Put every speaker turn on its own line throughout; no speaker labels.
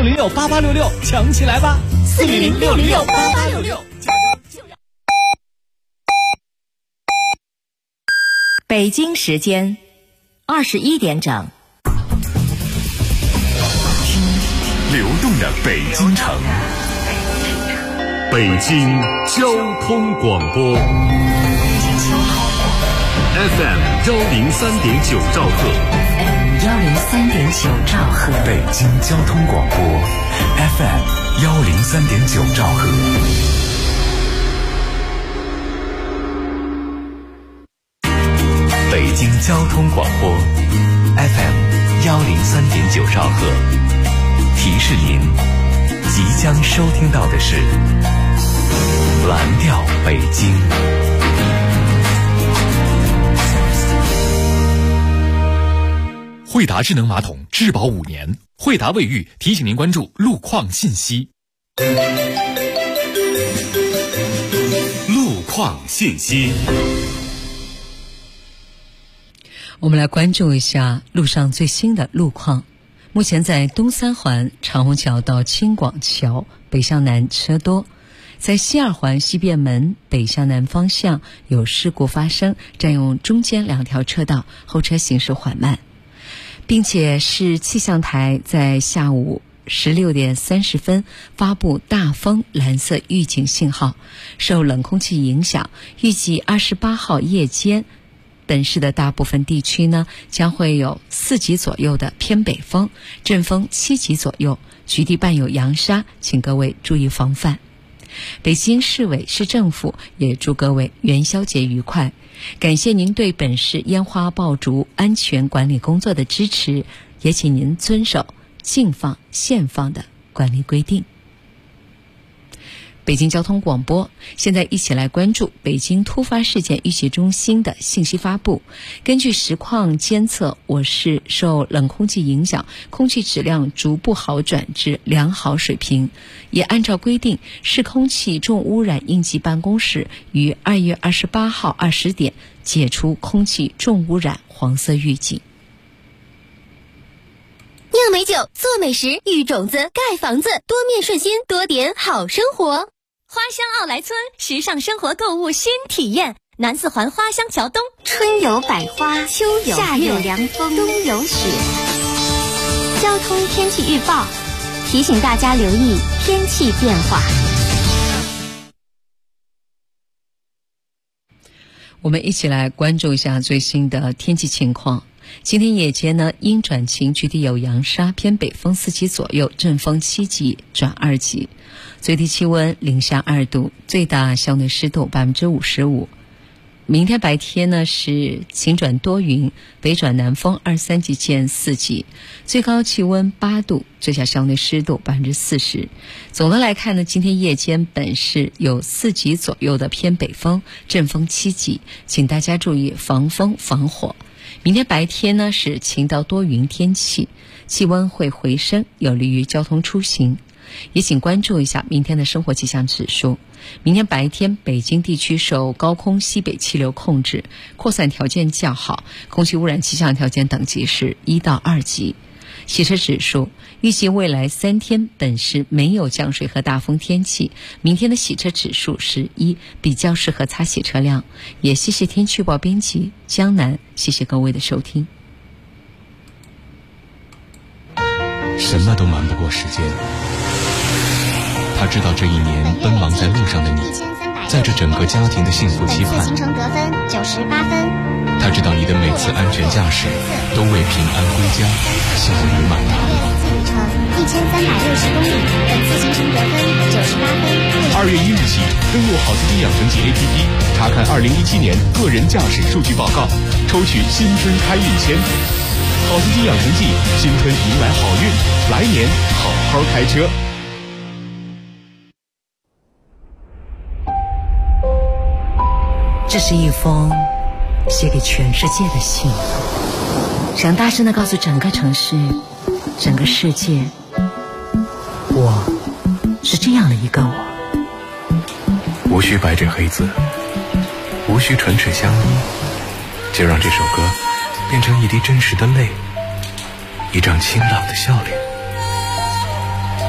400-606-8866，抢起来吧！400-606-8866。
北京时间21点整。
流动的北京城，北京交通广播 FM 103.9兆赫
103.9兆赫，
北京交通广播 FM 103.9兆赫。北京交通广播 FM 103.9兆赫。提示您，即将收听到的是蓝调北京。
惠达智能马桶质保5年，惠达卫浴提醒您关注路况信息。
路况信息。
我们来关注一下路上最新的路况。目前在东三环长虹桥到青广桥北向南车多，在西二环西便门北向南方向有事故发生，占用中间2条车道，后车行驶缓慢，并且市气象台在下午16点30分发布大风蓝色预警信号，受冷空气影响，预计28号夜间本市的大部分地区呢将会有4级左右的偏北风，阵风7级左右，局地伴有扬沙，请各位注意防范。北京市委市政府也祝各位元宵节愉快，感谢您对本市烟花爆竹安全管理工作的支持，也请您遵守禁放限放的管理规定。北京交通广播，现在一起来关注北京突发事件预警中心的信息发布。根据实况监测，我市受冷空气影响，空气质量逐步好转至良好水平。也按照规定，市空气重污染应急办公室于2月28号20点解除空气重污染黄色预警。
酿美酒，做美食，育种子，盖房子，多面顺心，多点好生活。花乡奥莱村，时尚生活购物新体验。南四环花乡桥东，
春有百花，秋有夏有凉风，冬有雪。交通天气预报提醒大家留意天气变化。
我们一起来关注一下最新的天气情况。今天夜间呢，阴转晴，局地有扬沙，偏北风4级左右，阵风7级转2级，最低气温零下2度，最大相对湿度55%。明天白天呢是晴转多云，北转南风2-3级见4级，最高气温8度，最小相对湿度40%。总的来看呢，今天夜间本市有4级左右的偏北风，阵风7级，请大家注意防风防火。明天白天呢是晴到多云天气，气温会回升，有利于交通出行。也请关注一下明天的生活气象指数。明天白天北京地区受高空西北气流控制，扩散条件较好，空气污染气象条件等级是1到2级。洗车指数，预计未来3天本市没有降水和大风天气，明天的洗车指数是1，比较适合擦洗车辆。也谢谢天气预报编辑江南，谢谢各位的收听。
什么都瞒不过时间，他知道这一年奔忙在路上的你，在这整个家庭的幸福期盼。
行程得分98分。
他知道你的每次安全驾驶都为平安归家笑语满堂。
里程1360公里，本次行程得分98分。
2月1日起，登录好司机养成记 APP， 查看2017年个人驾驶数据报告，抽取新春开运签。好司机养成记，新春迎来好运，来年好好开车。
这是一封写给全世界的信，想大声地告诉整个城市，整个世界，我是这样的一个我。
无需白纸黑字，无需唇齿相依，就让这首歌变成一滴真实的泪，一张清朗的笑脸。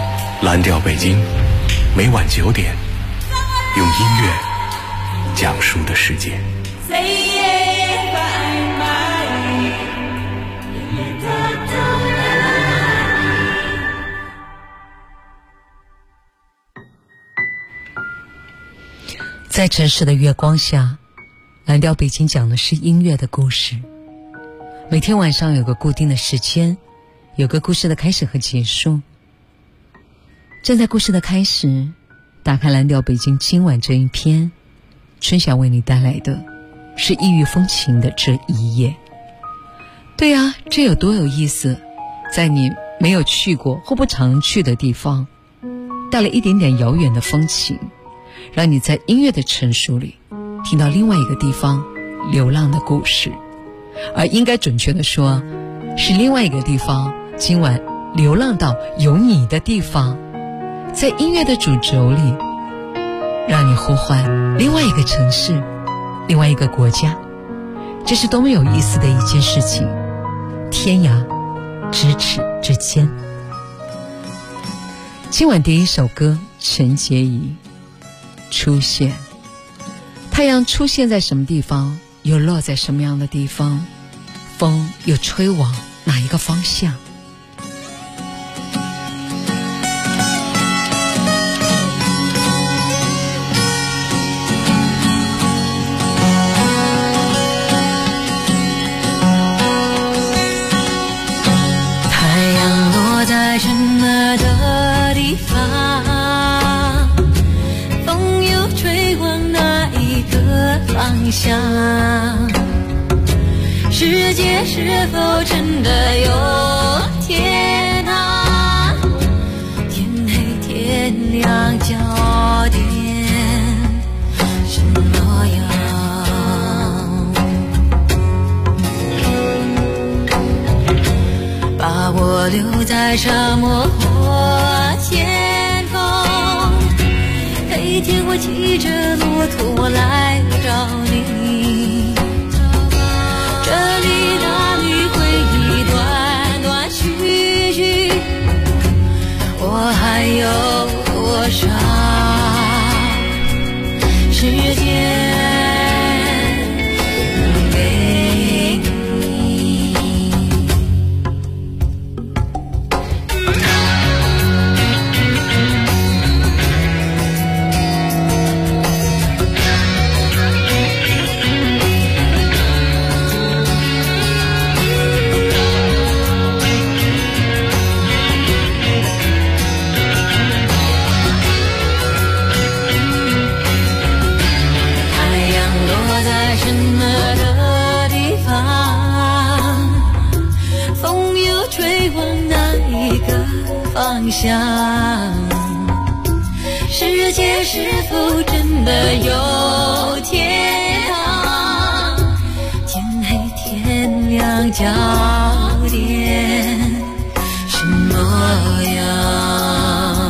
蓝调北京，每晚9点，用音乐讲述的世界。
在城市的月光下，蓝调北京讲的是音乐的故事。每天晚上有个固定的时间，有个故事的开始和结束。站在故事的开始，打开蓝调北京今晚这一篇，春晓为你带来的是异域风情的这一夜。对啊，这有多有意思，在你没有去过或不常去的地方，带了一点点遥远的风情，让你在音乐的陈述里听到另外一个地方流浪的故事，而应该准确的说，是另外一个地方今晚流浪到有你的地方，在音乐的主轴里，让你呼唤另外一个城市，另外一个国家。这是多么有意思的一件事情，天涯咫尺之间。今晚第一首歌，陈洁仪，出现。太阳出现在什么地方，又落在什么样的地方，风又吹往哪一个方向。
太阳落在什么的地方，风又吹往哪一个方向，世界是否真的有天堂？天黑天亮焦点是模样，把我留在沙漠或天空，黑天我骑着骆驼来找你，这里那里回忆断断续续，我还有多少时间给你？方向，世界是否真的有天堂？天黑天亮焦点是模样，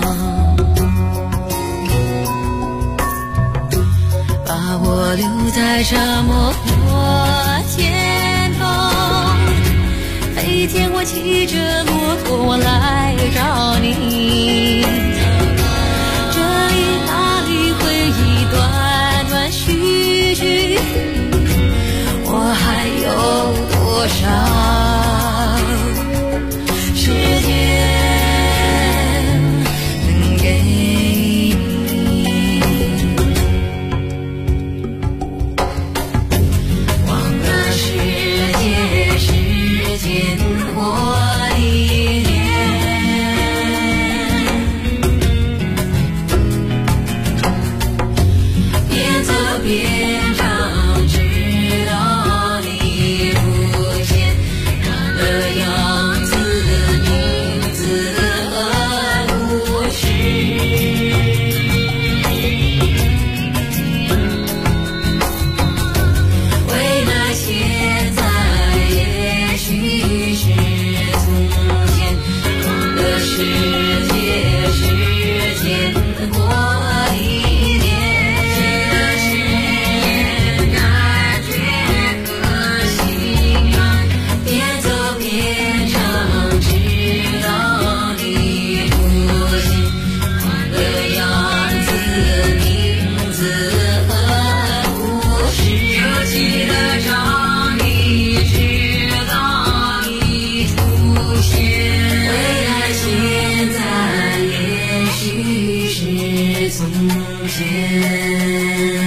把我留在沙漠或天空，黑天我骑着骆驼来找你，这里那里回忆断断续续，我还有多少时间能给你？忘了世界时间过一年， 在从前。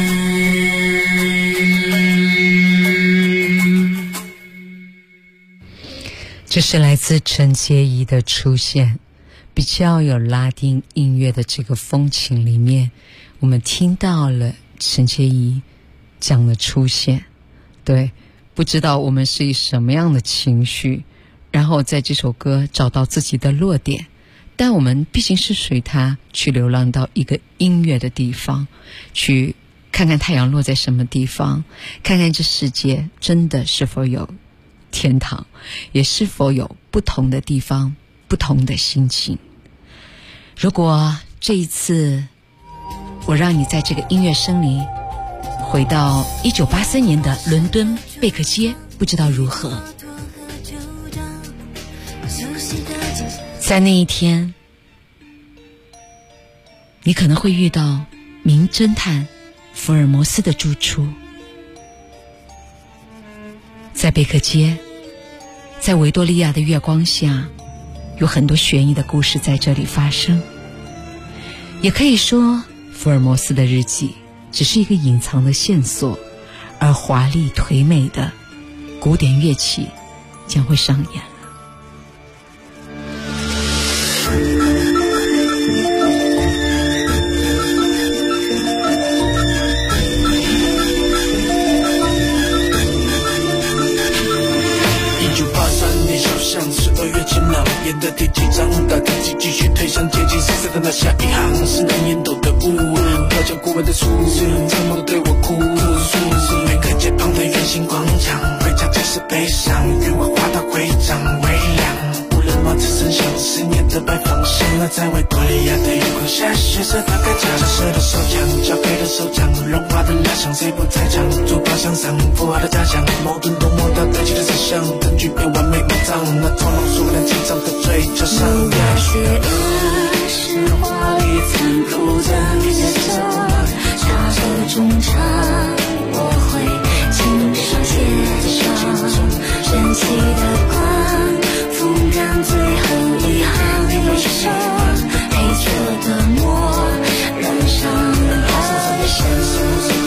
这是来自陈洁仪的出现，比较有拉丁音乐的这个风情里面，我们听到了陈洁仪这样的出现。对，不知道我们是以什么样的情绪，然后在这首歌找到自己的落点，但我们毕竟是随它去流浪到一个音乐的地方，去看看太阳落在什么地方，看看这世界真的是否有天堂，也是否有不同的地方，不同的心情。如果这一次我让你在这个音乐声里回到1983年的伦敦贝克街，不知道如何？在那一天，你可能会遇到名侦探福尔摩斯的住处。在贝克街，在维多利亚的月光下，有很多悬疑的故事在这里发生。也可以说，福尔摩斯的日记只是一个隐藏的线索，而华丽颓美的古典乐器将会上演了。
演的第几章，大天气继续推向接近色色的那下一行，是难言斗的雾，飘向过往的树，苍茫的对我哭诉。每个街旁的圆形广场，回家只是悲伤，愿我画到会长微亮。无论帽子声响，10年的白方向，那在维多利亚的月光下，血色大概加上色的手枪，交配的手掌，融化的蜡像，谁不在场？坐标向上，符号的假象，矛盾多么大堆积的思想，根据变完美模样，那头脑数量紧张的追求上。
那些是华丽残酷的乐章，它的衷肠，我会经常写上神奇的光，风干最后一行悲伤，黑色的墨染上它的线索。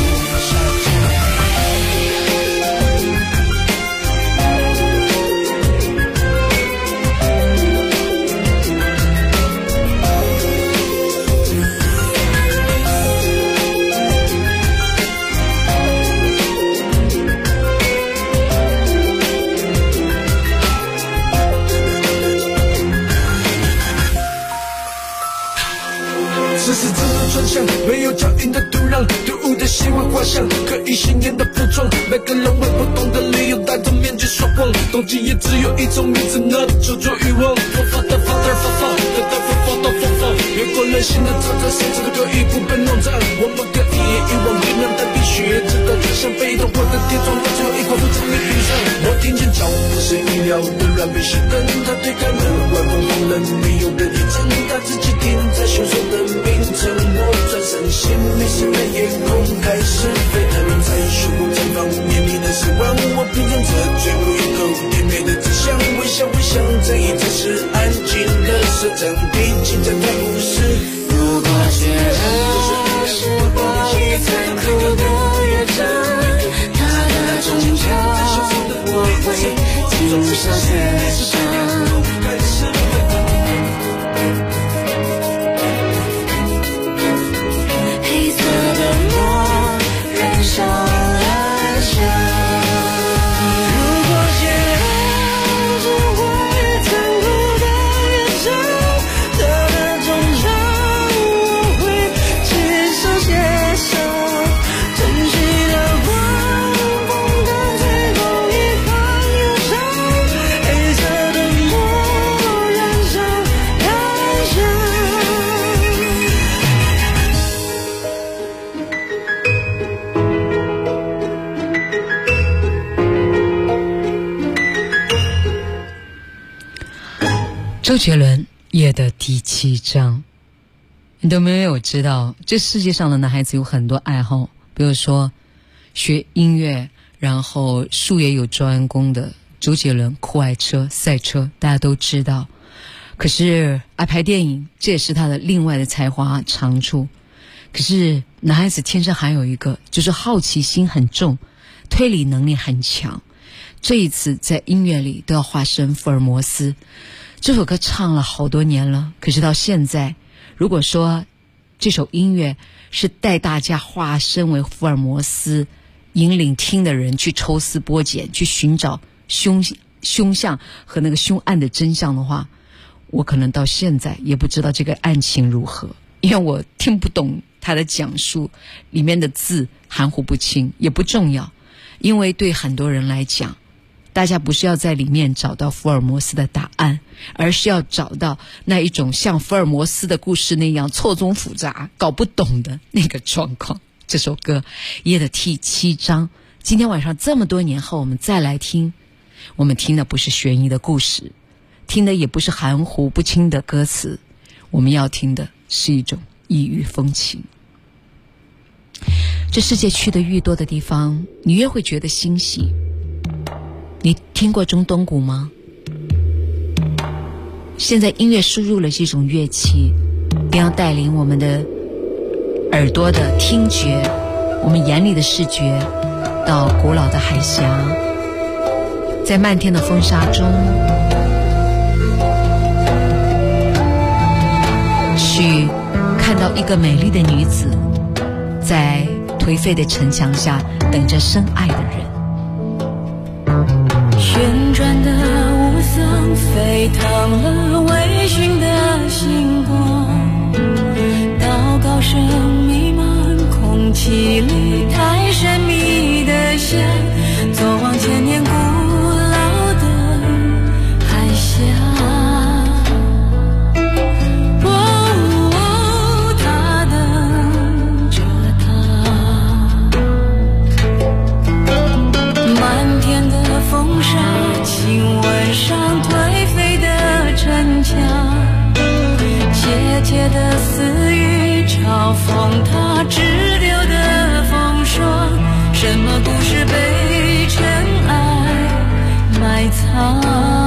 没有脚印的土壤，突兀的细微画像，可以显眼的服装，每个人为不同的理由戴着面具说谎，动机也只有一种名字，那就做欲望。佛法的法的法法，的大佛法到佛法，越过人性的沼泽，甚至可以不被弄脏。我们可以遗忘冰凉的冰雪，直到就像被动或者跌撞到最后一块不从你冰上。我听见脚步是意料的软被熄灯，他推开门，外风红了，没有人一阵，他自己停在凶手的名称。我转身，心迷失的夜空开始沸腾，在树木绽放，面临的失望。我品尝着最后一口甜美的指向，微笑微笑，这一次是安静的社长，毕竟这段故事。
如果觉得是华丽残酷的乐章，它的衷肠，我会经常写上。上暗香，如果写是华丽残酷的乐章，它的衷肠，我会亲手写上。晨曦的光，风的最后一行忧伤，黑色的墨染上暗香。
周杰伦夜的第7章，你都没有知道，这世界上的男孩子有很多爱好，比如说学音乐，然后术业有专攻的。周杰伦酷爱车、赛车，大家都知道。 可是爱拍电影，这也是他的另外的才华长处。可是男孩子天生还有一个，就是好奇心很重，推理能力很强。这一次在音乐里都要化身福尔摩斯。这首歌唱了好多年了，可是到现在，如果说这首音乐是带大家化身为福尔摩斯，引领听的人去抽丝剥茧，去寻找凶相和那个凶案的真相的话，我可能到现在也不知道这个案情如何，因为我听不懂他的讲述，里面的字含糊不清，也不重要。因为对很多人来讲，大家不是要在里面找到福尔摩斯的答案，而是要找到那一种像福尔摩斯的故事那样错综复杂搞不懂的那个状况。这首歌夜的第7章，今天晚上这么多年后我们再来听，我们听的不是悬疑的故事，听的也不是含糊不清的歌词，我们要听的是一种异域风情。这世界去的越多的地方，你越会觉得欣喜。你听过中东鼓吗？现在音乐输入了这种乐器，便要带领我们的耳朵的听觉，我们眼里的视觉，到古老的海峡，在漫天的风沙中去看到一个美丽的女子在颓废的城墙下等着深爱的人。
旋转的雾层沸腾了微醺的星光，祷告声弥漫空气里，太神秘的像走往千年古老的海峡。亲吻上颓废的城墙，切切的私语嘲讽他支流的风霜。什么故事被尘埃埋藏？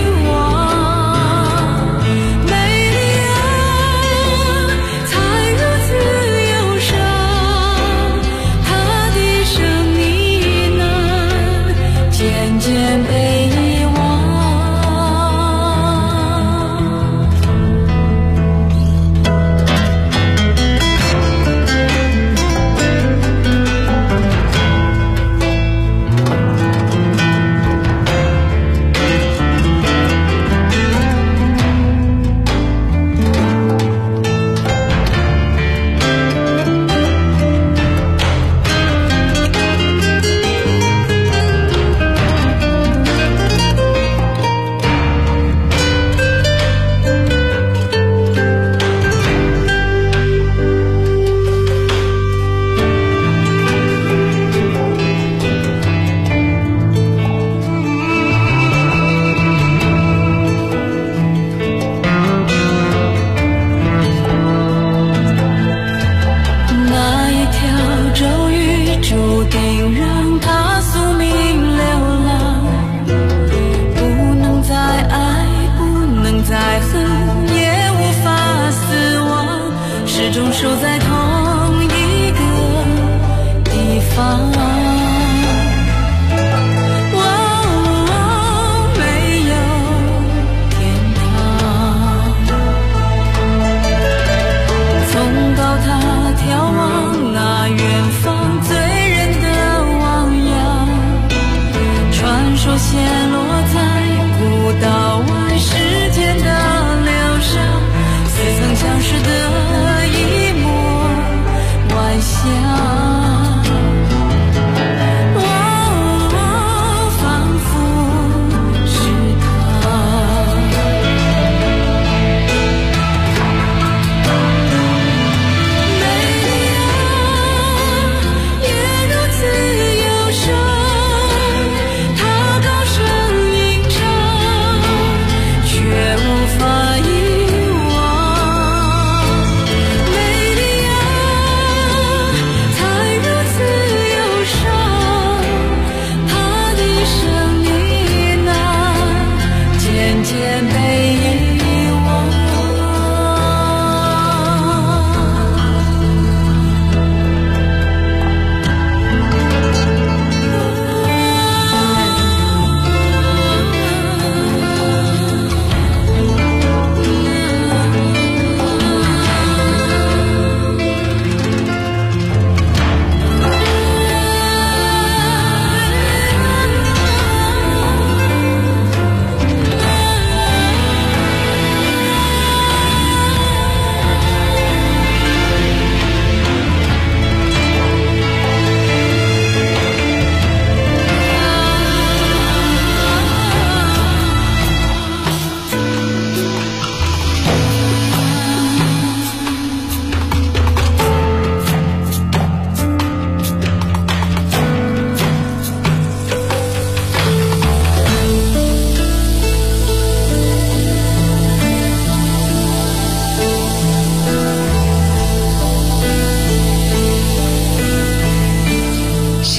才如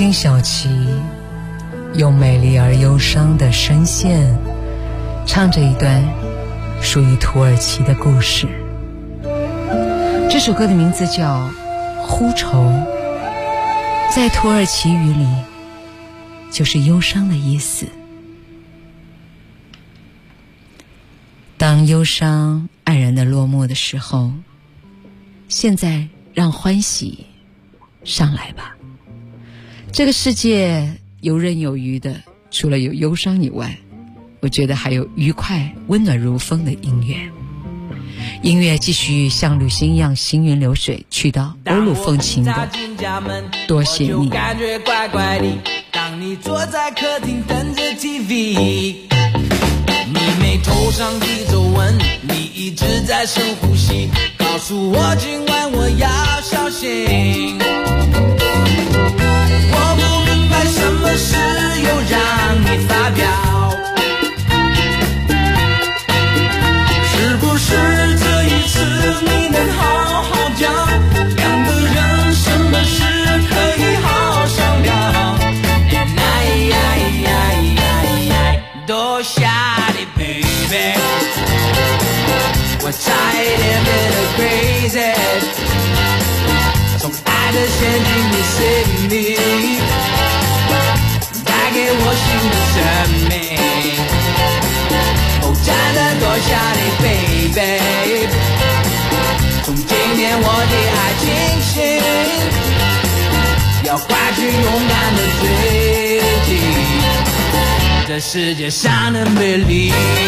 辛晓琪用美丽而忧伤的声线唱着一段属于土耳其的故事。这首歌的名字叫《呼愁》，在土耳其语里就是忧伤的意思。当忧伤黯然的落幕的时候，现在让欢喜上来吧。这个世界游刃有余的，除了有忧伤以外，我觉得还有愉快温暖如风的音乐。音乐继续像旅行一样行云流水，去到欧陆风情的多谢你。
感觉怪怪的，当你坐在客厅等着 TV， 你眉头上的皱纹，你一直在深呼吸，告诉我今晚我要小心。我不明白什么事又让你发飙，是不是这一次你能好好讲，两个人什么事可以好好商量。多下的 baby， 我差一点变得 crazy， 从爱的陷阱里 save me， 带给我新的生命。哦，真的多下的 baby， 从今天我的爱清醒，要快去勇敢的追击这世界上的美丽。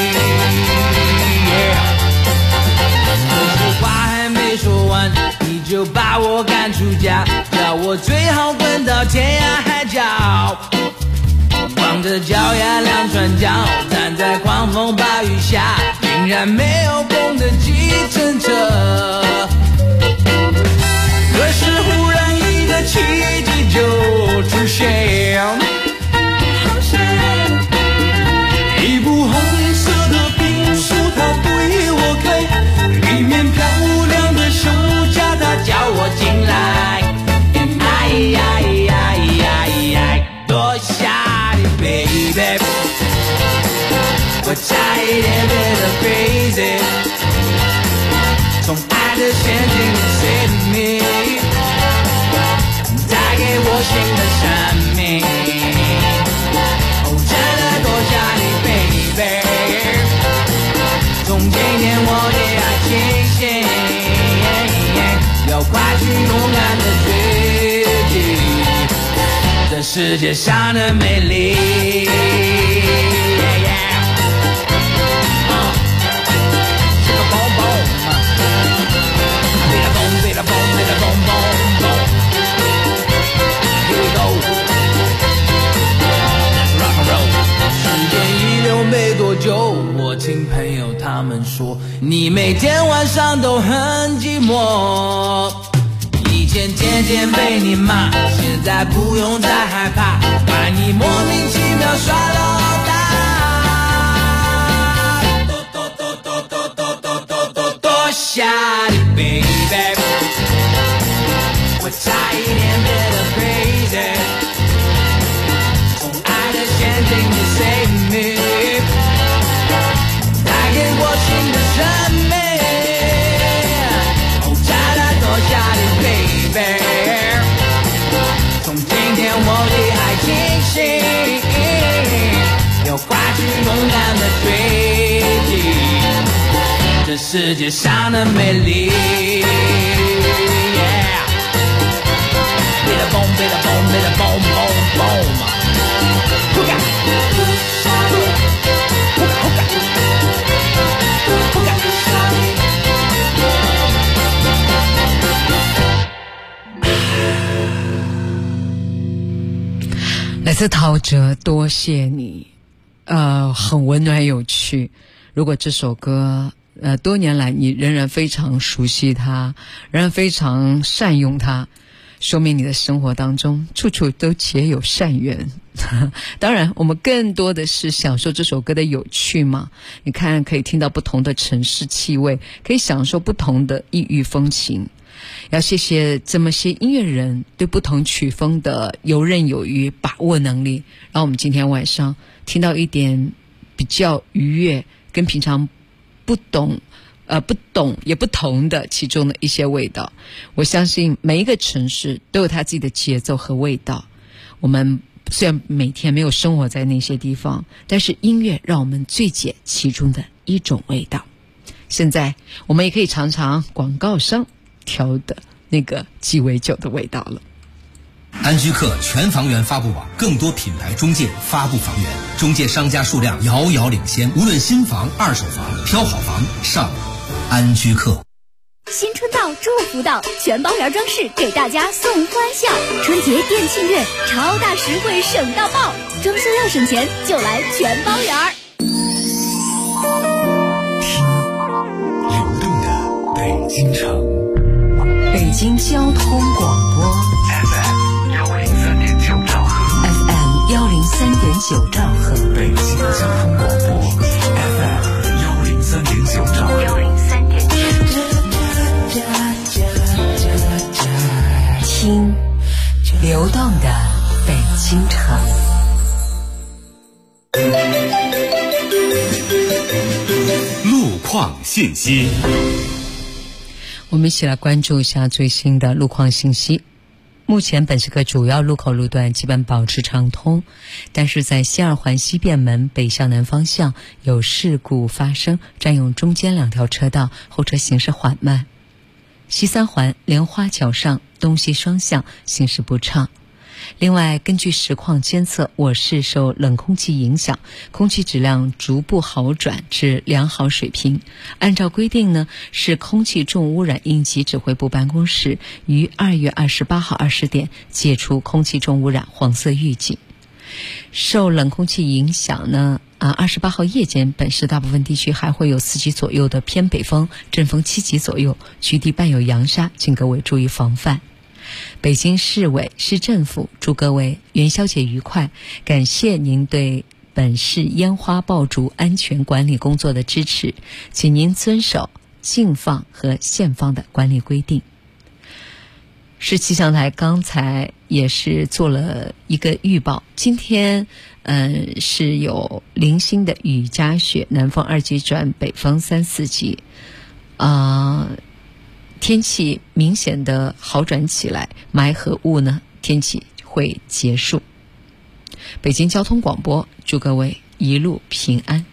可是话还没说完，你就把我赶出家，叫我最好滚到天涯海角，光着脚丫两船脚，站在狂风暴雨下，竟然没有风的计程车。可是忽然一个奇迹就出现，一部红色的宾士，它对我开，里面漂亮的手架，它叫我进来。多下的 baby， 我差一点变得 crazy， 从爱的陷阱里 save me， 带给我新的生命。从今天我的爱清醒，要快去勇敢的追击这世界上的美丽。没多久，我听朋友他们说，你每天晚上都很寂寞。以前天天被你骂，现在不用再害怕，把你莫名其妙耍老大。多下的 baby， 我差一点变得 crazy， 从爱的陷阱里 save me。从今天我的爱清醒，要快去勇敢的追击这世界上的美丽。Bida boom, bida boom, bida boom, boom, boom. Hooka, hooka, hooka, hooka.
来自陶喆，多谢你，很温暖有趣。如果这首歌多年来你仍然非常熟悉它，仍然非常善用它，说明你的生活当中处处都结有善缘。当然我们更多的是享受这首歌的有趣嘛，你看可以听到不同的城市气味，可以享受不同的异域风情。
要谢谢这么些音乐人对不同曲风的游刃有余、把握能力，让我们今天晚上听到一点比较愉悦跟平常不懂也不同的其中的一些味道。我相信每一个城市都有它自己的节奏和味道，我们虽然每天没有生活在那些地方，但是音乐让我们最解其中的一种味道。现在我们也可以尝尝广告商调的那个鸡尾酒的味道了。
安居客全房源发布网，更多品牌中介发布房源，中介商家数量遥遥领先。无论新房、二手房，挑好房上安居客。
新春到，祝福到，全包园装饰给大家送欢笑。春节店庆月，超大实惠，省到爆！装修要省钱，就来全包园。
流动的北京城，
北京交通广播
FM103.9兆赫
，FM103.9兆赫，
北京交通广播 FM103.9兆赫。
听流动的北京城。
路况信息，
我们一起来关注一下最新的路况信息。目前本时刻主要路口路段基本保持畅通，但是在西二环西便门北向南方向有事故发生，占用中间两条车道，后车行驶缓慢。西三环莲花桥上东西双向行驶不畅。另外，根据实况监测，我市受冷空气影响，空气质量逐步好转至良好水平。按照规定呢，市空气重污染应急指挥部办公室于2月28号20点解除空气重污染黄色预警。受冷空气影响呢，28号夜间本市大部分地区还会有4级左右的偏北风，阵风7级左右，局地伴有扬沙，请各位注意防范。北京市委市政府祝各位元宵节愉快，感谢您对本市烟花爆竹安全管理工作的支持，请您遵守禁放和限放的管理规定。市气象台刚才也是做了一个预报，今天是有零星的雨夹雪，南风2级转北风3、4级，天气明显的好转起来，霾和雾呢，天气会结束。北京交通广播祝各位一路平安。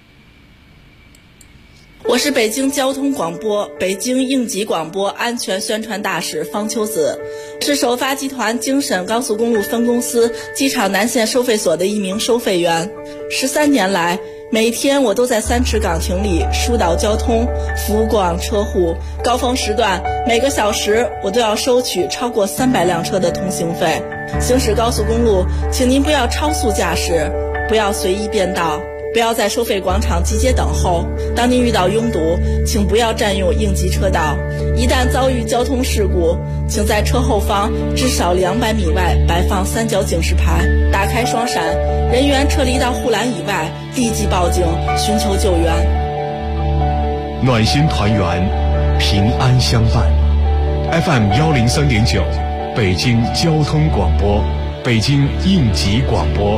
我是北京交通广播北京应急广播安全宣传大使方秋子，是首发集团京沈高速公路分公司机场南线收费所的一名收费员。13年来，每天我都在3池岗亭里疏导交通，服务过往车户。高峰时段，每个小时我都要收取超过300辆车的通行费。行驶高速公路，请您不要超速驾驶，不要随意变道，不要在收费广场集结等候。当您遇到拥堵，请不要占用应急车道。一旦遭遇交通事故，请在车后方至少200米外摆放3角警示牌，打开双闪，人员撤离到护栏以外，立即报警寻求救援。
暖心团圆，平安相伴。FM103.9，北京交通广播，北京应急广播。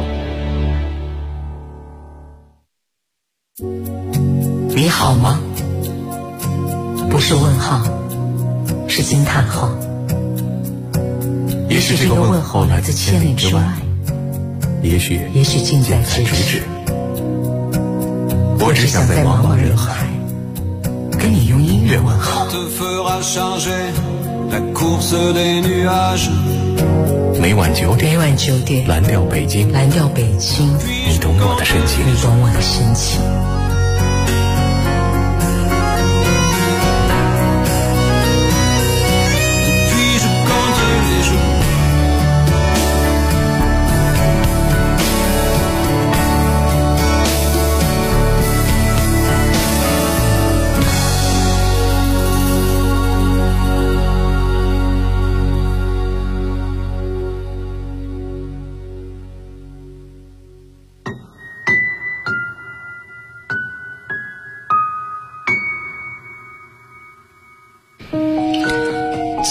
你好吗？不是问号，是惊叹号。
也许这个问候来自千里之外，也许
近在咫尺。
我只想在茫茫人海
跟你用音乐问好。
每晚9点，蓝调北京，你懂我的深情。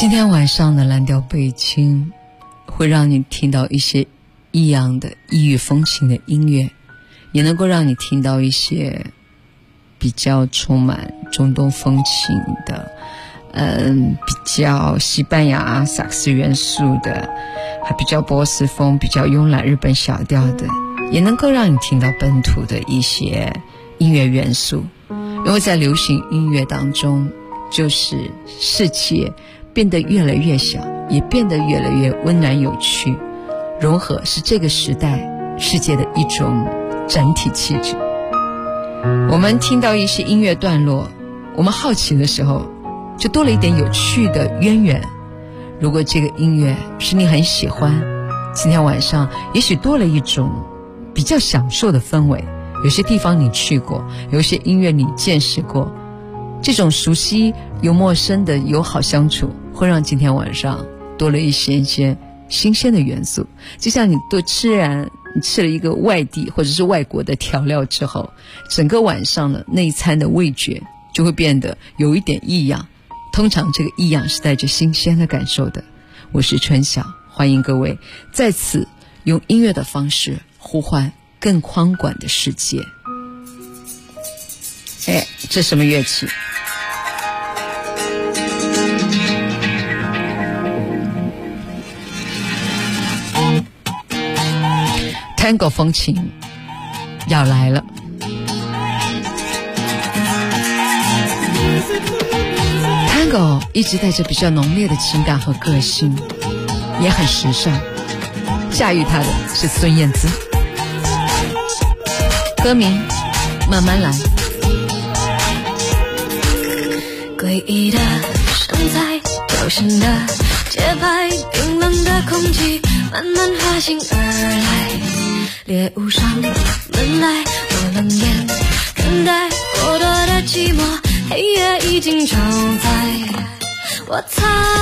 今天晚上的蓝调北京会让你听到一些异样的异域风情的音乐，也能够让你听到一些比较充满中东风情的比较西班牙萨克斯元素的，还比较波斯风比较慵懒日本小调的，也能够让你听到本土的一些音乐元素。因为在流行音乐当中，就是世界变得越来越小，也变得越来越温暖有趣，融合是这个时代世界的一种整体气质。我们听到一些音乐段落，我们好奇的时候就多了一点有趣的渊源。如果这个音乐是你很喜欢，今天晚上也许多了一种比较享受的氛围。有些地方你去过，有些音乐你见识过，这种熟悉又陌生的友好相处，会让今天晚上多了一些新鲜的元素。就像你吃了一个外地或者是外国的调料之后，整个晚上的那一餐的味觉就会变得有一点异样，通常这个异样是带着新鲜的感受的。我是春晓，欢迎各位再次用音乐的方式呼唤更宽广的世界。这什么乐器？Tango 风情要来了。Tango 一直带着比较浓烈的情感和个性，也很时尚。驾驭它的是孙燕姿，歌名慢慢来。
诡异的身材，挑衅的节拍，冰冷的空气慢慢滑行而来，猎物上门来，我冷眼看待过多的寂寞，黑夜已经超载。我猜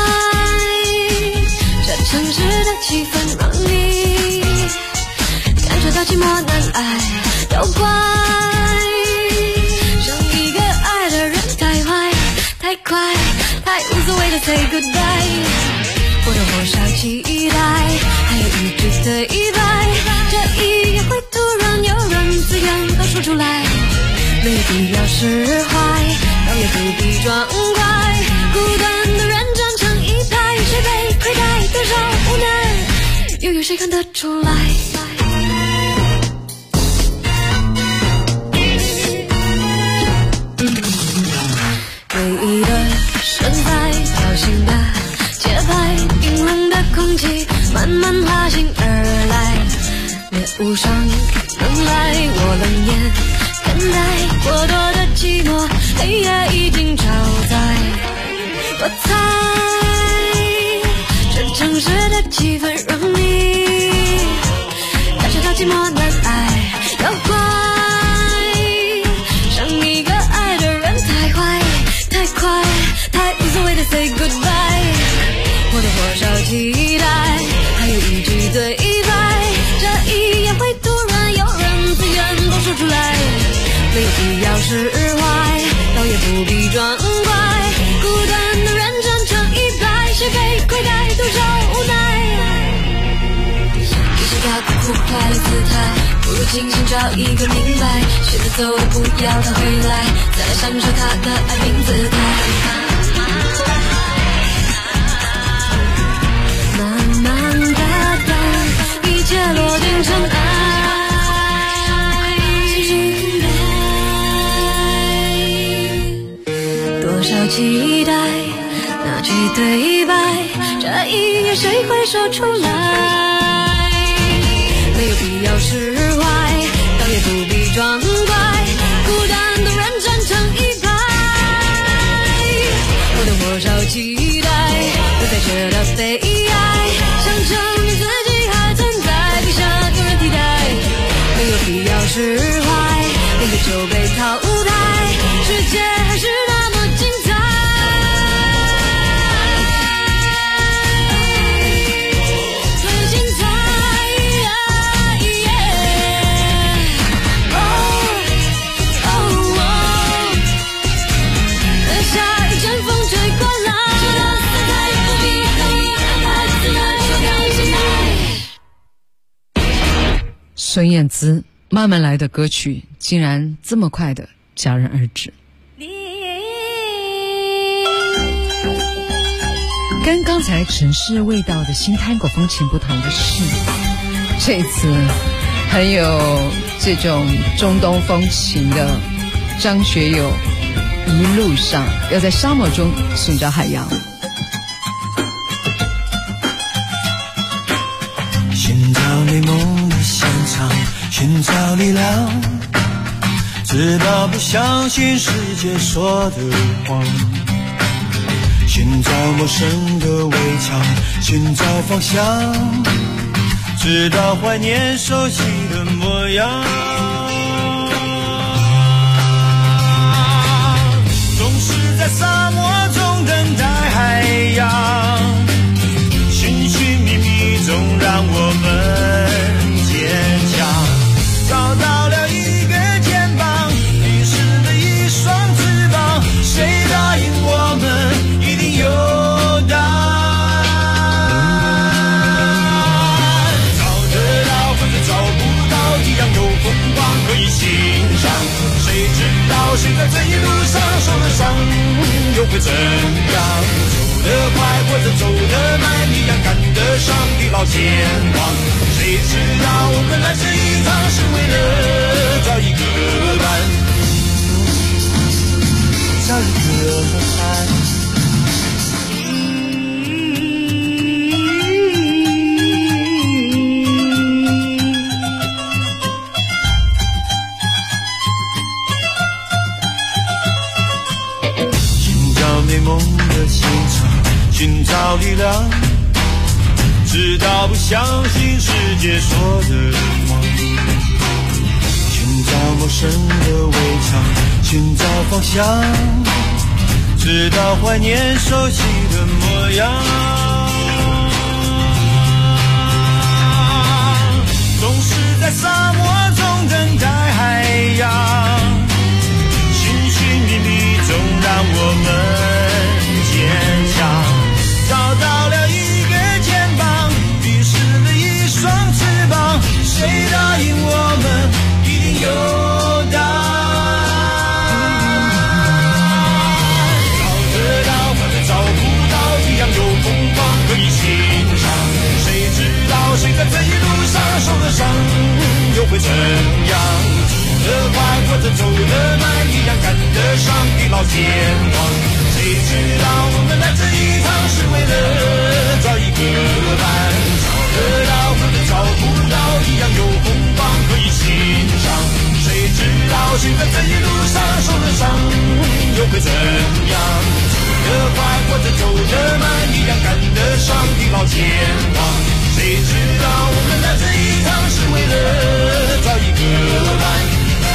这城市的气氛让你感觉到寂寞难挨，要怪上一个爱的人太坏太快，太无所谓的 say goodbye， 我的火烧期待，还有一句对白，这一夜会突然有人自言都说出来，没有必要释怀，倒也不必装乖，孤单的人站成一排，谁被亏待多少无奈，又有谁看得出来？诡异的身材，挑衅的节拍，冰冷的空气慢慢滑行而来，猎物上门来，我冷眼看待过多的寂寞，黑夜已经超载。我猜这城市的气氛让你感觉到寂寞难挨，要怪上一个爱的人太坏太快，太无所谓的 say goodbye， 我的火烧期待，还有一句对白，这一夜会突然有人自言都说出来，没有必要释怀，倒也不必装乖，孤单的人站成一排，谁被亏待多少无奈，与其搞苦快乐姿态，不如精心找一个明白，选择走的不要他回来，再来享受他的爱并姿态，慢慢的等一切落定尘埃，多少期待那句对白，这一夜谁会说出来，没有必要释怀，倒也不必装乖，孤单的人站成一排，我的火烧期待，不再觉得悲哀，想证明自己还存在，比下个人替代，没有必要释怀，面对就被淘汰，世界还是那么精彩，很精彩，下一阵风吹过来，
孙燕姿慢慢来的歌曲竟然这么快的戛然而止。跟刚才城市味道的新探戈风情不同的是，这次很有这种中东风情的张学友一路上要在沙漠中寻找海洋。
寻找美梦的现场，寻找力量，直到不相信世界说的谎，寻找陌生的围墙，寻找方向，直到怀念熟悉的模样。总是在沙漠中等待海洋，寻寻觅觅中让我们坚强。找到了一个肩膀，遗失了一双翅膀，谁答应我们一定有答案。找得到或者找不到，一样有风光可以欣赏。谁知道谁在这一路上受了伤，又会怎样？走得快或者走得慢，一样赶得上地老天荒。谁知道我们来这一趟是为了找一个伴，找一个伴。美梦的现场，寻找力量，直到不相信世界说的谎，寻找陌生的围墙，寻找方向，直到怀念熟悉的模样。总是在沙漠中等待海洋，寻寻觅觅中让我们坚强。找到了一个肩膀，遗失了一双翅膀，谁答应我们一定有答案。找得到或者找不到，一样有风光可以欣赏。谁知道谁在这一路上受了伤，又会怎样？走得快或者走得慢，一样赶得上地老天荒。谁知道我们来这一趟是为了找一个伴？找得到或者找不到，一样有风光可以欣赏。谁知道谁在这一路上受了伤，又会怎样？走得快或者走得慢，一样赶得上地老天荒。谁知道我们来这一趟是为了找一个伴？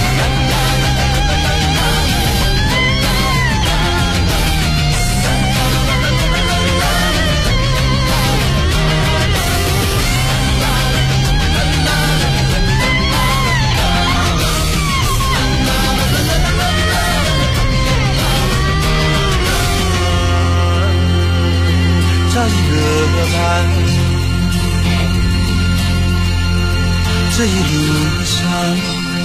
找一个伴，这一路上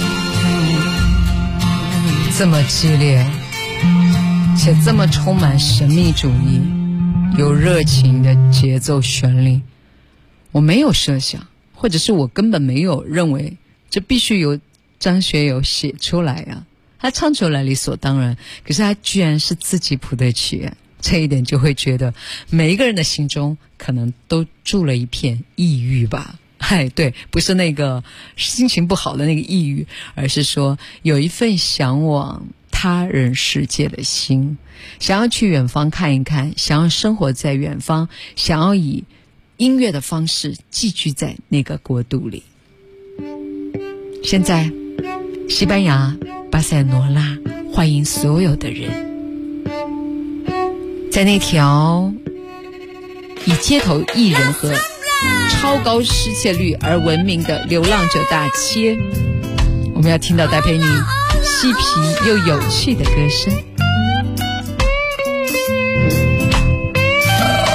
这么激烈且这么充满神秘主义有热情的节奏旋律，我没有设想，或者是我根本没有认为这必须由张学友写出来啊，他唱出来理所当然，可是他居然是自己谱的曲，这一点就会觉得每一个人的心中可能都住了一片抑郁吧。对，不是那个心情不好的那个抑郁，而是说有一份向往他人世界的心，想要去远方看一看，想要生活在远方，想要以音乐的方式寄居在那个国度里。现在西班牙巴塞罗那欢迎所有的人，在那条以街头艺人和超高失窃率而闻名的流浪者大街，我们要听到戴佩妮嬉皮又有趣的歌声。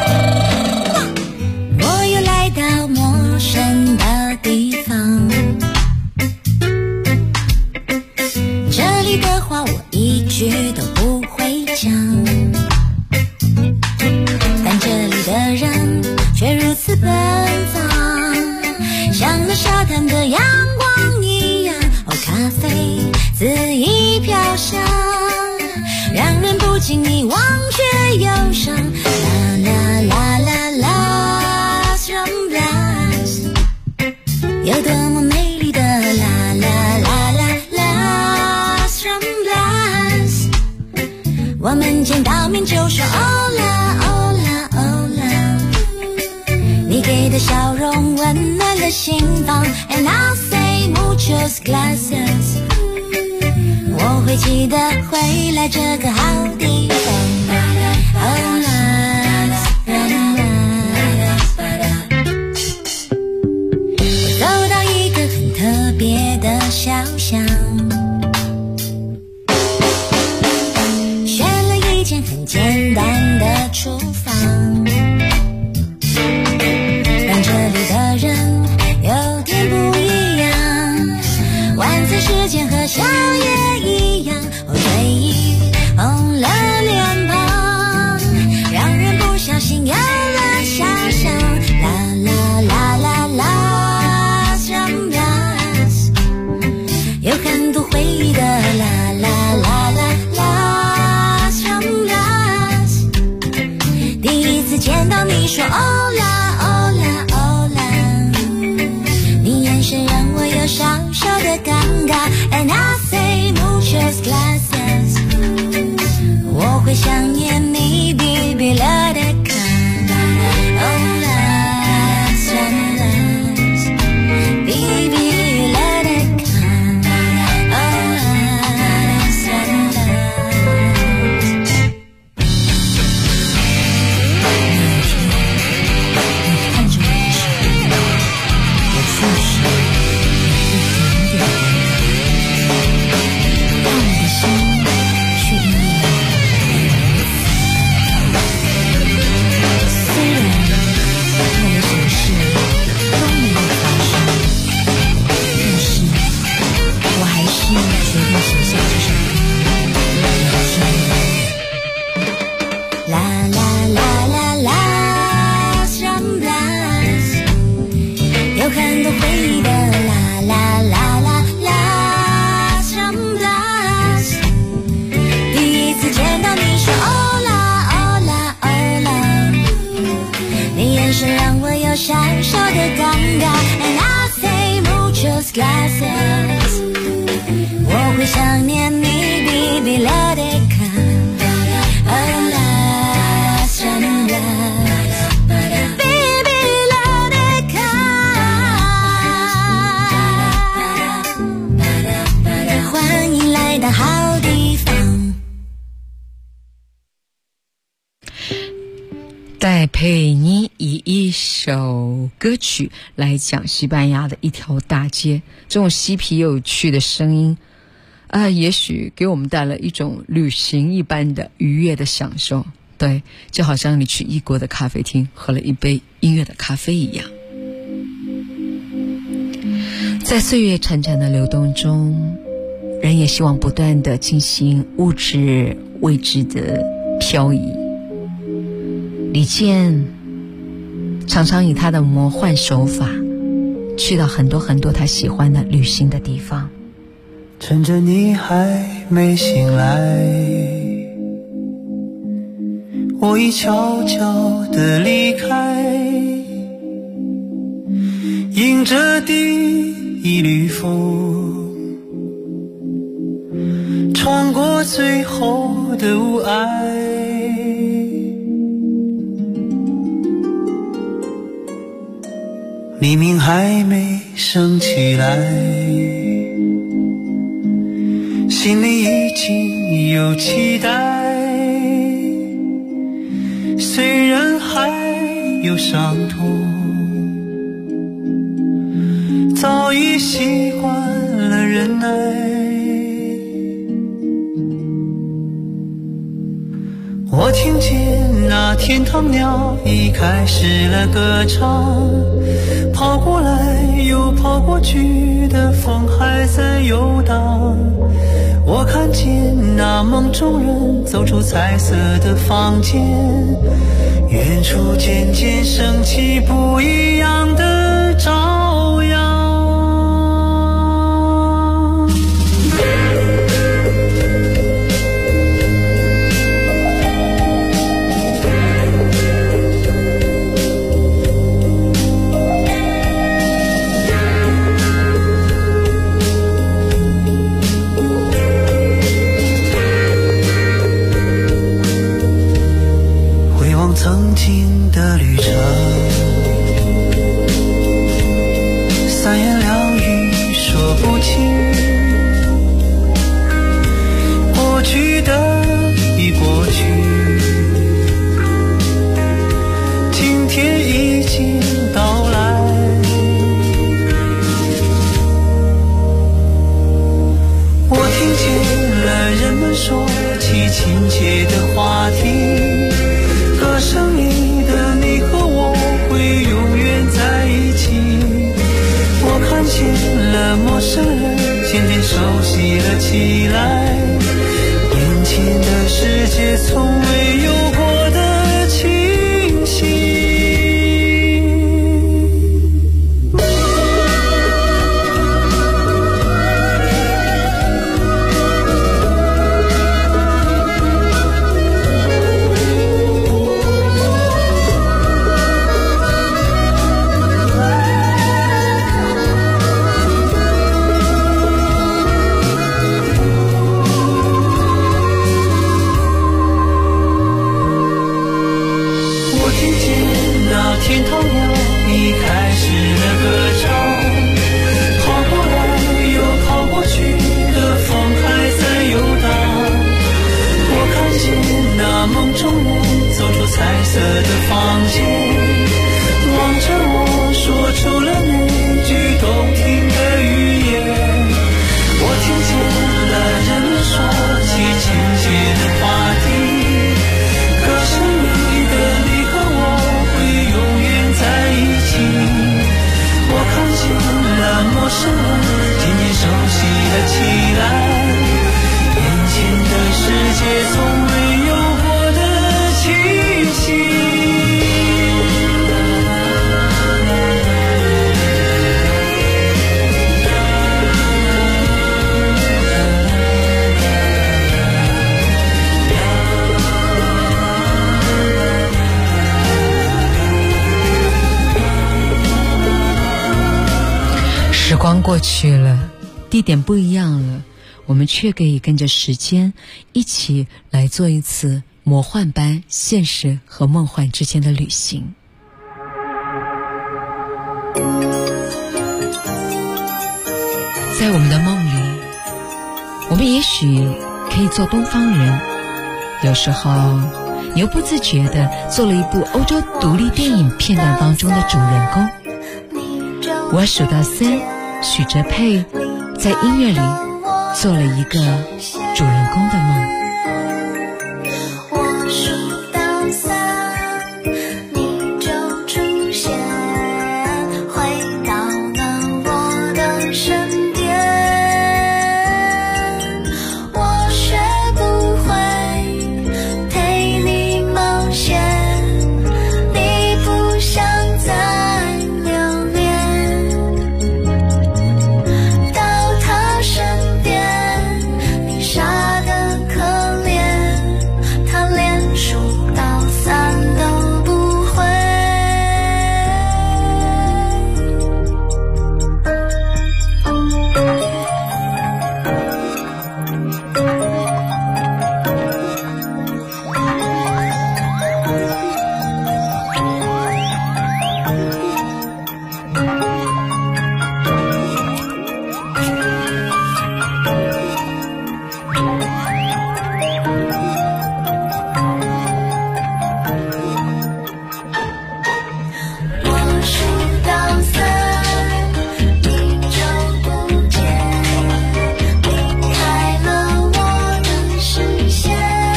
我又来到陌生的地方， 人的阳光一样，哦，咖啡恣意飘香，让人不经意忘却忧伤。啦啦啦啦 Las Ramblas， 有多么美丽的啦啦啦啦 Las Ramblas， 我们见到面就说哦啦哦啦哦啦，你给的笑容温暖了心房 And I'll say muchos gracias， 我会记得回来这个好地方。哦啦我走到一个很特别的小巷，选了一间很简单的厨房，但这里的人有点不一样，晚餐时间和宵夜一样，哦，睡意红了脸庞，让人不小心有了遐想。啦啦啦啦啦 Las Ramblas， 有很多回忆的啦啦啦啦 Las Ramblas， 第一次见到你说哦啦哦啦哦啦，你眼神让我有少少的尴尬 And I say muchos gracias， 我会想念你 baby let it come oh Las Ramblas baby let it come oh Las Ramblas。 你看着我的时候，我就是一点点但我的心却因为虽然为了什么事都没有发生，但是我还是决定写下这首歌。啦啦啦啦啦 Las Ramblas， 有很多回忆的啦啦啦啦 Las Ramblas， 第一次见到你说哦啦哦啦哦啦，你眼神让我有少少的尴尬 And I say muchos gracias， 我会想念你 baby let it come oh Las Ramblas baby let it come， 欢迎来到好地方。
戴佩妮以一首歌曲来讲西班牙的一条大街，这种嬉皮有趣的声音也许给我们带来一种旅行一般的愉悦的享受。对，就好像你去异国的咖啡厅喝了一杯音乐的咖啡一样。在岁月潺潺的流动中，人也希望不断地进行物质未知的漂移。李健常常以他的魔幻手法去到很多很多他喜欢的旅行的地方。
趁着你还没醒来，我已悄悄地离开，迎着第一缕风，穿过最后的雾霭。黎明还没升起来，心里已经有期待，虽然还有伤痛，早已习惯了忍耐。我听见那天堂鸟已开始了歌唱，跑过来又跑过去的风还在游荡。我看见那梦中人走出彩色的房间，远处渐渐升起不一样的朝阳。 说起亲切的话题，歌声里的你和我会永远在一起。我看见了陌生人渐渐熟悉了起来，眼前的世界从未有过的清晰。天堂鸟已开始了歌唱，跑过来又跑过去的风还在游荡。我看见那梦中人走出彩色的房间，望着我说出了那句动听的语言。我听见了人们说起亲切的话题，歌声里的你和我永远在一起。我看见了陌生人渐渐熟悉了起来，眼前的世界从未有过的清晰。
时光过去了，地点不一样了，我们却可以跟着时间一起来做一次魔幻般现实和梦幻之间的旅行。在我们的梦里，我们也许可以做东方人，有时候你又不自觉地做了一部欧洲独立电影片段当中的主人公。我数到3，许哲佩在音乐里做了一个主人公的梦。
我数到3，你就出现，回到了我的身边。我学不会陪你冒险，你不想再留恋。到他身边，你傻得可怜，他连数到3都不会。我数到3，你就不见，离开了我的视线。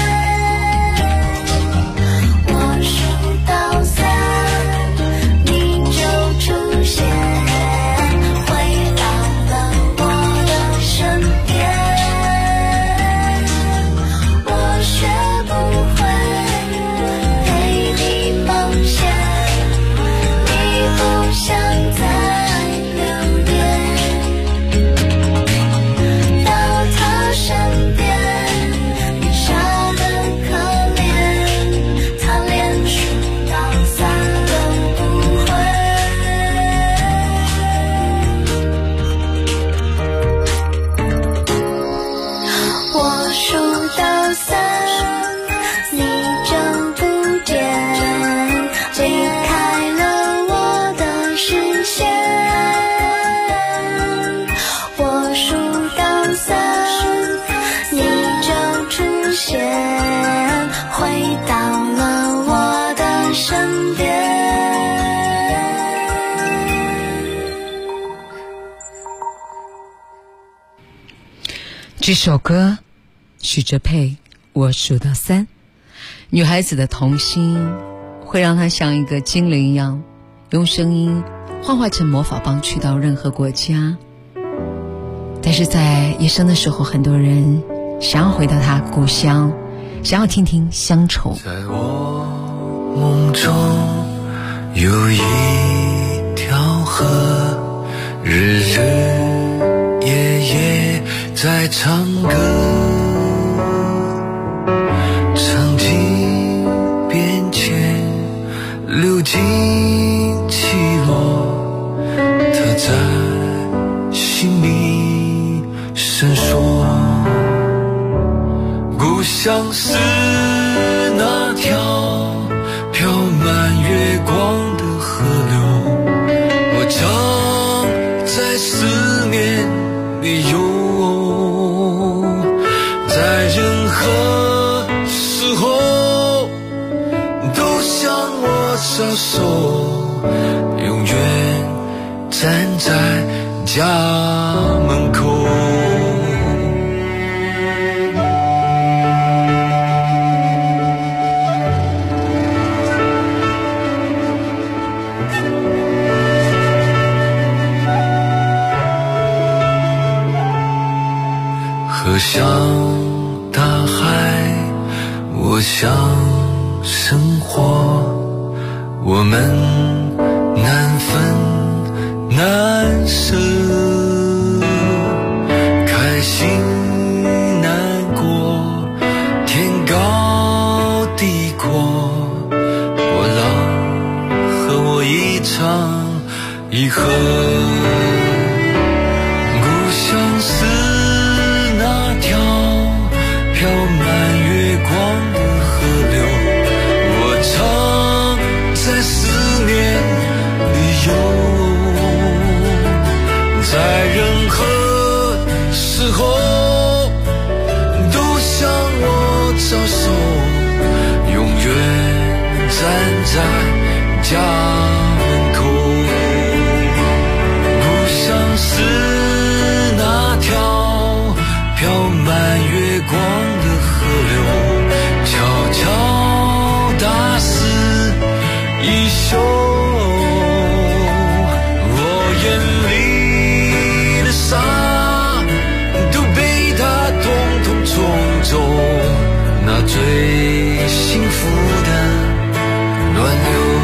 我数到3，你就出现，回到了我的身边。我学不会陪你冒险，你不想再留恋。到他身边，你傻得可怜，他连数到3都不会。我数到3，你就不见，离开了我的视线。我数到3，你就出现，回到了我的身边。
这首歌许哲佩，我数到3。女孩子的童心会让她像一个精灵一样，用声音幻化成魔法棒去到任何国家。但是在夜深的时候，很多人想要回到她故乡，想要听听乡愁。
在我梦中有一条河，日日夜夜在唱歌，曾经变迁流进起落，它在心里闪烁。故乡是那条飘满月光的河流，我常在思念里游，在任何时候都向我招手，永远站在家门口。河向大海，我向生活，我们难分难舍，开心难过，天高地阔，波浪和我一唱一和。故乡是飘满月光的河流，我常在思念里游，在任何时候都向我招手，永远站在家门口。故乡是那条飘满月光的河流，悄悄打湿衣袖，我眼里的沙都被它统统冲走，那最幸福的暖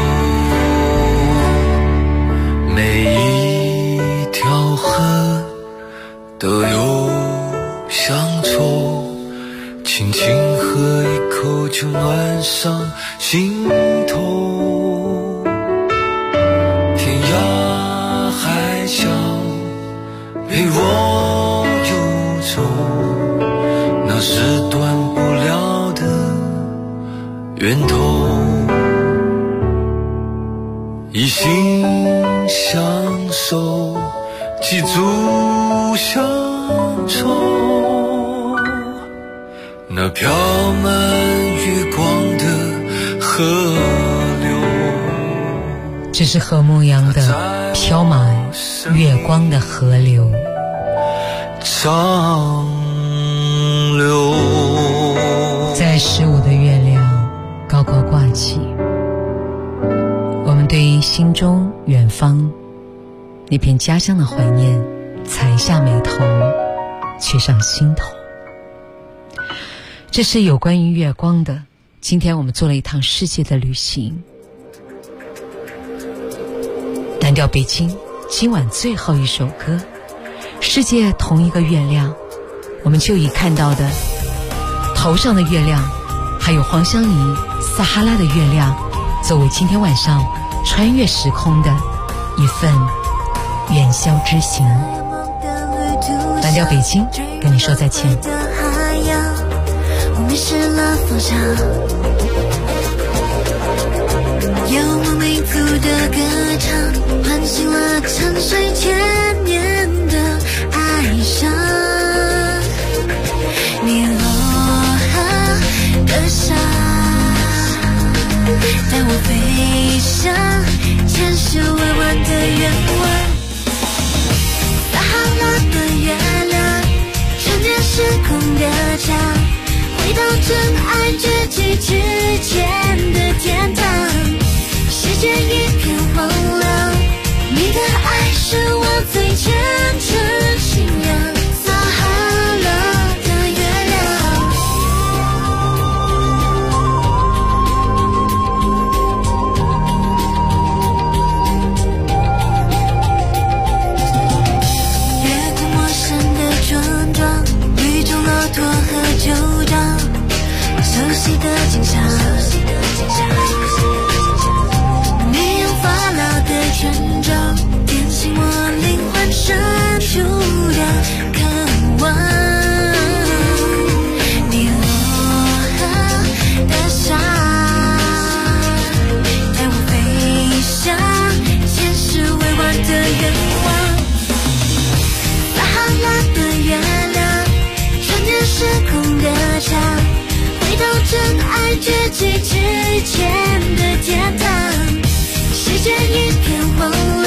流。每一条河都有乡愁，轻轻喝一口就暖上心头。天涯海角陪我游走，那是断不了的源头。一心相守，记住乡愁，那飘满月光的河流。
这是何牧阳的飘满月光的河流。
长流
在15的月亮高高挂起，我们对于心中远方那片家乡的怀念才下眉头，却上心头。这是有关于月光的。今天我们做了一趟世界的旅行，单调北京今晚最后一首歌，世界同一个月亮，我们就以看到的头上的月亮，还有黄香怡撒哈拉的月亮，作为今天晚上穿越时空的一份元宵之行。单调北京跟你说再见。
我迷失了方向，游牧民族的歌唱唤醒了沉睡千年的哀伤，你落的沙带我飞翔，牵手弯弯的愿望。撒哈拉的月亮，穿越时空的墙，
起之前的天堂，是这一片梦。